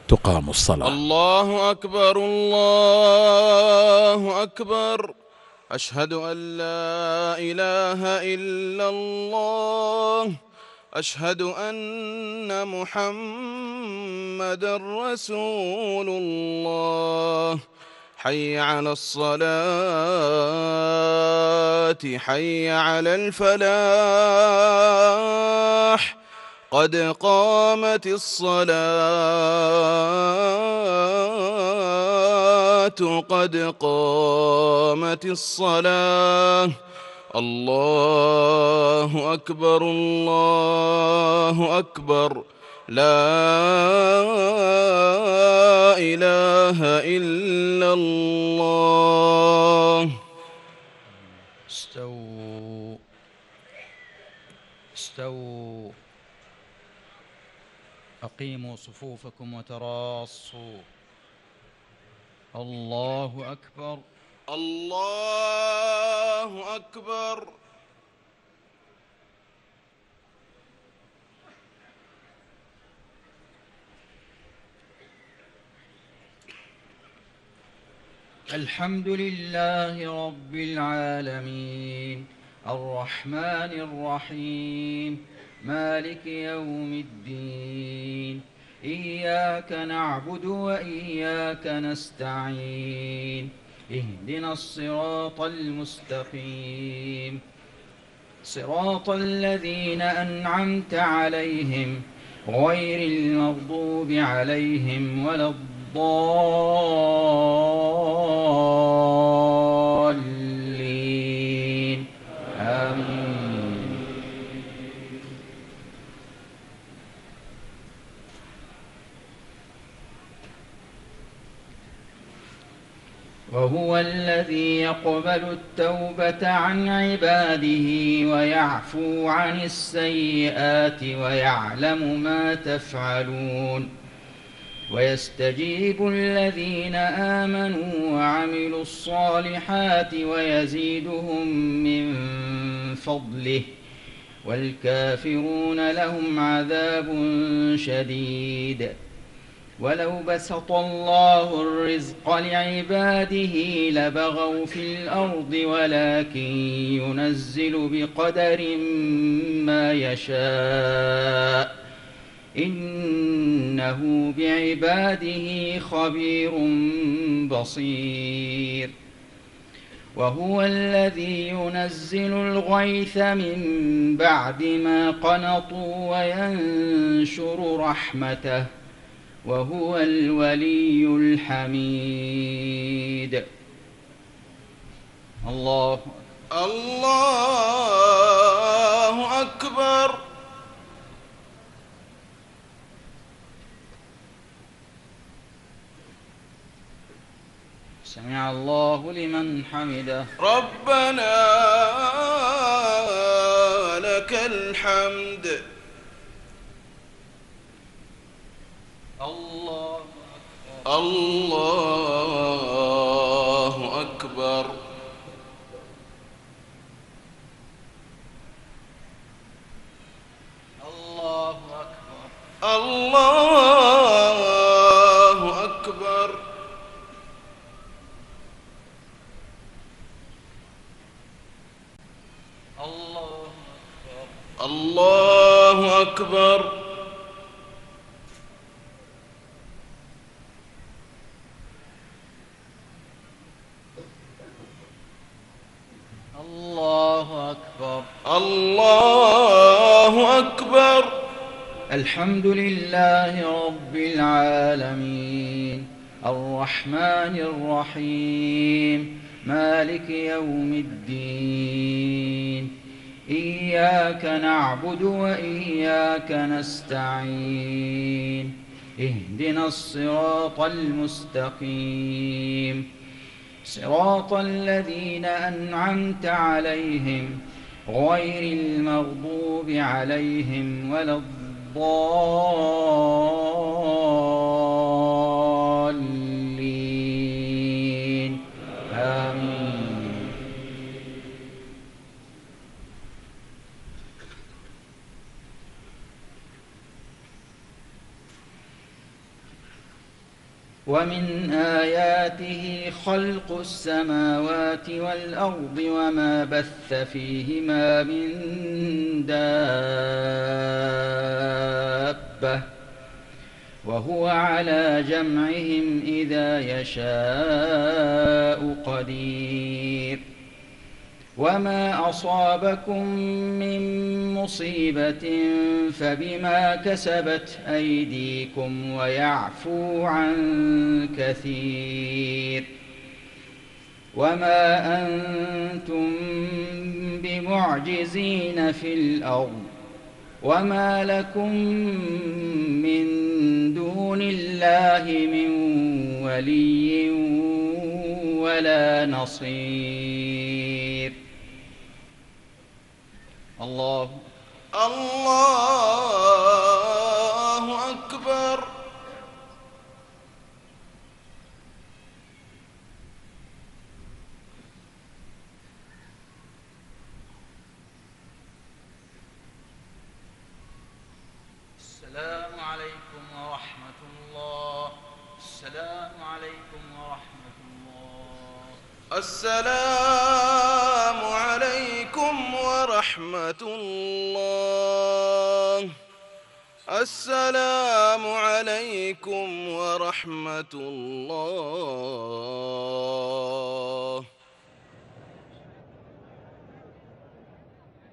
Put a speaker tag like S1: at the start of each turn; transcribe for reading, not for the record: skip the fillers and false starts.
S1: تقام الصلاة.
S2: الله أكبر الله أكبر، أشهد أن لا إله إلا الله، أشهد أن محمدًا رسول الله. حي على الصلاة، حي على الفلاح، قد قامت الصلاة، قد قامت الصلاة. الله أكبر الله أكبر، لا إله إلا الله.
S3: استووا استووا، أقيموا صفوفكم وتراصوا. الله أكبر
S2: الله أكبر.
S3: الحمد لله رب العالمين، الرحمن الرحيم، مالك يوم الدين. إياك نعبد وإياك نستعين، اهدنا الصراط المستقيم، صراط الذين أنعمت عليهم غير المغضوب عليهم ولا الضالين. آمين. وهو الذي يقبل التوبة عن عباده ويعفو عن السيئات ويعلم ما تفعلون، ويستجيب الذين آمنوا وعملوا الصالحات ويزيدهم من فضله، والكافرون لهم عذاب شديد. ولو بسط الله الرزق لعباده لبغوا في الأرض، ولكن ينزل بقدر ما يشاء، إنه بعباده خبير بصير. وهو الذي ينزل الغيث من بعد ما قنطوا وينشر رحمته، وهو الولي الحميد. الله
S2: الله أكبر.
S3: سمع الله لمن حمده.
S2: ربنا لك الحمد.
S3: الله
S2: الله أكبر.
S3: الله أكبر.
S2: الله أكبر.
S3: الله أكبر.
S2: الله أكبر.
S3: الله أكبر.
S2: الله أكبر.
S3: الحمد لله رب العالمين، الرحمن الرحيم، مالك يوم الدين. إياك نعبد وإياك نستعين، اهدنا الصراط المستقيم، صراط الذين أنعمت عليهم غير المغضوب عليهم ولا الضالين. آمين. ومن آياته خلق السماوات والأرض وما بث فيهما من دابة وهو على جمعهم إذا يشاء قدير وما أصابكم من مصيبة فبما كسبت أيديكم ويعفو عن كثير وما أنتم بمعجزين في الأرض وما لكم من دون الله من ولي ولا نصير. الله
S2: أكبر.
S3: السلام عليكم ورحمة الله. السلام عليكم ورحمة الله.
S2: السلام عليكم ورحمة الله. السلام عليكم ورحمة الله.